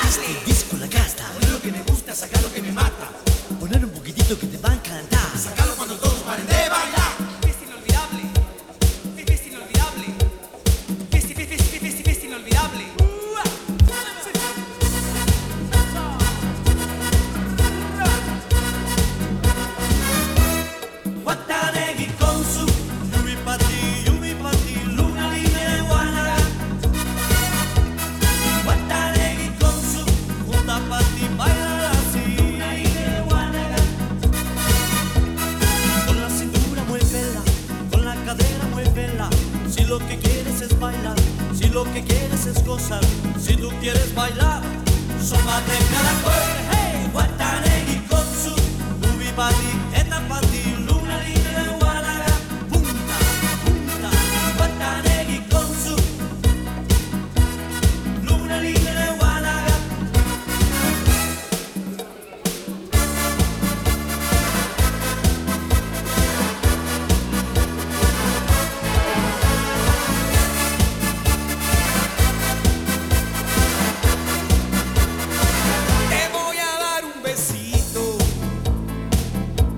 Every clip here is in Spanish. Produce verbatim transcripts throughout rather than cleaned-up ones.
Este disco la gasta. Poner lo que me gusta, sacar lo que me mata. Poner un poquitito que te va a encantar. Sacarlo cuando todos paren de bailar. Fiesta inolvidable. Fiesta inolvidable. Fiesta, fiesta, fiesta, fiesta inolvidable. Guatanegui con su yubi pati, yubi pati, luna libre guanaga. Guatanegui con su junta pati, baila así, luna libre guanaga. Con la cintura muévela, con la cadera muévela. Si lo que quieres es bailar, si lo que quieres es gozar, si tú quieres bailar, sómate cada cuerpo. Hey, Guatanegui con su yubi pati, eta pati, luna libre guanaga. Punta, punta, Guatanegui con su luna libre guanaga. Te voy a dar un besito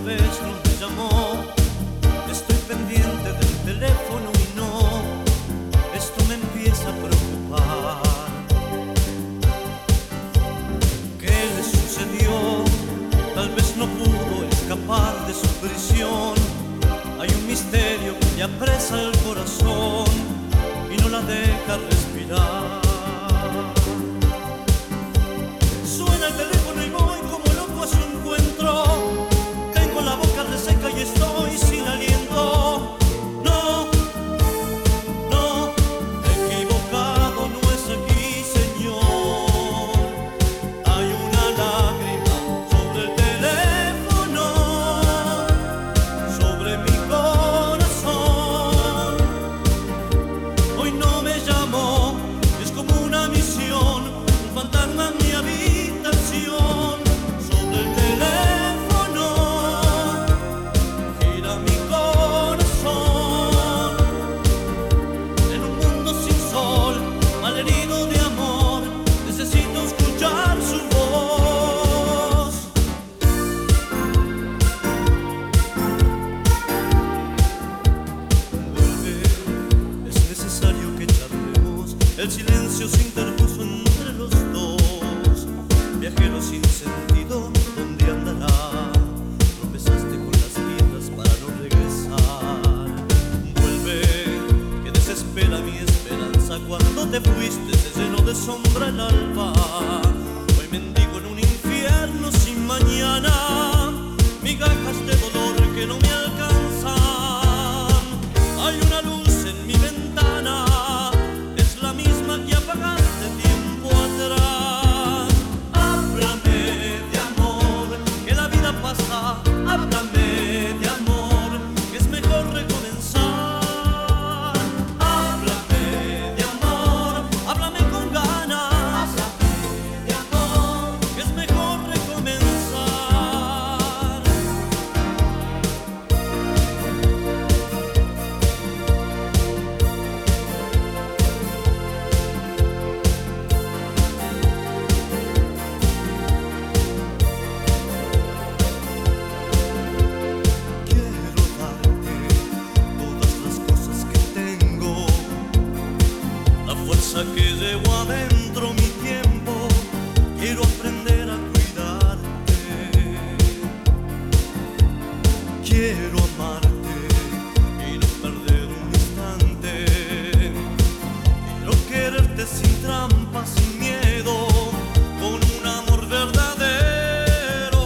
vez no me llamó. Estoy pendiente del teléfono y no, esto me empieza a preocupar. ¿Qué le sucedió? Tal vez no pudo escapar de su prisión. Hay un misterio que le apresa el corazón y no la deja respirar. Suena el teléfono y voy como loco a su encuentro. Tengo la boca reseca y estoy sin aliento. No, no, equivocado no es aquí, señor. Hay una lágrima sobre el teléfono, sobre mi corazón. Hoy no me llamó, es como una misión, un fantasma en mi habitación. Sobre el teléfono gira mi corazón. En un mundo sin sol, malherido de amor, necesito escuchar su voz. Vuelve, es necesario que charlemos. El silencio se interpuso entre los dos. Viajero sin sentido, ¿dónde andará? Tropezaste con las piedras para no regresar. Vuelve, que desespera mi esperanza. Cuando te fuiste se llenó de sombra el alba. Hoy mendigo en un infierno sin mañana, migajas de dolor que no me alcanzan. Hay una luz en mi ventana, es la misma que apagaste tiempo atrás. Háblame de amor, que la vida pasa. Háblame de amor, que es mejor recomenzar. Háblame de amor, háblame con ganas. Háblame de amor, que es mejor recomenzar. Quiero darte todas las cosas que tengo, la fuerza que llevo adentro, mi tiempo. Quiero aprender a cuidarte. Quiero amarte y no perder un instante. Quiero quererte sin trampas, sin miedo, con un amor verdadero.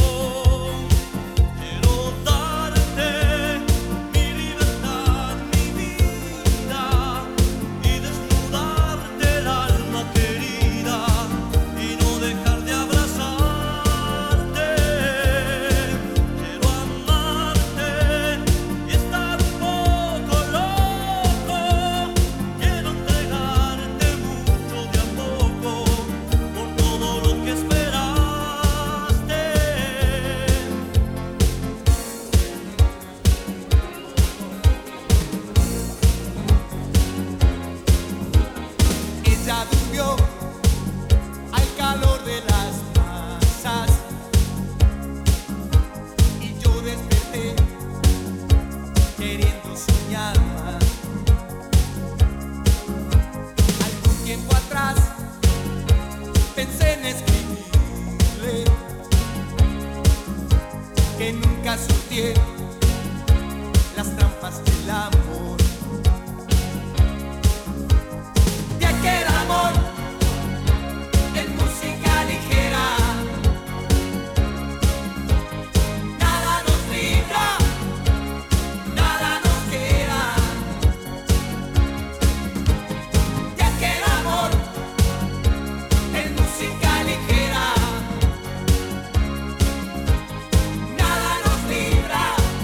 Quiero darte mi libertad, mi vida, y desnudarte el alma querida, y no dejar de abrazarte. Quiero amarte y estar un poco loco. Quiero entregarte mucho de a poco, por todo lo que esperaste. Ella durmió al calor de las masas y yo desperté queriendo soñar más. Algún tiempo atrás pensé en escribirle que nunca sorteé las trampas del amor. De aquel amor en música ligera, nada nos libra, nada nos queda. De aquel amor en música ligera, nada nos libra,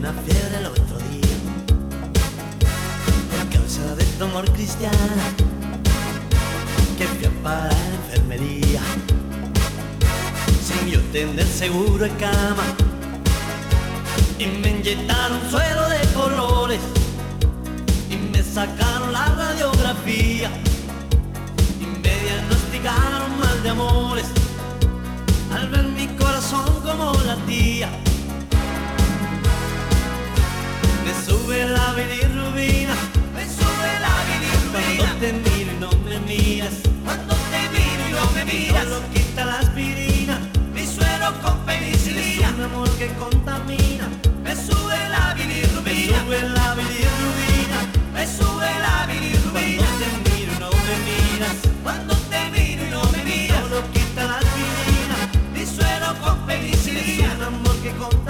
una fiebre el otro día por causa de tu amor cristiano, que fui a parar a la enfermería sin yo tener seguro en cama, y me inyectaron suero de colores y me sacaron la radiografía y me diagnosticaron mal de amores al ver mi corazón como latía. Me sube la bilirrubina, Me sube la bilirrubina cuando te miro y no me miras, cuando te miro y no me miras. solo quita la aspirina, Mi suero con es penicilina. un amor que contamina. Me sube la Me bilirrubina. sube la bilirrubina, Me sube la cuando bilirrubina. te miro y no me miras, Cuando te miro y no me miras. solo quita la aspirina, Mi suero con es penicilina. un amor que contamina.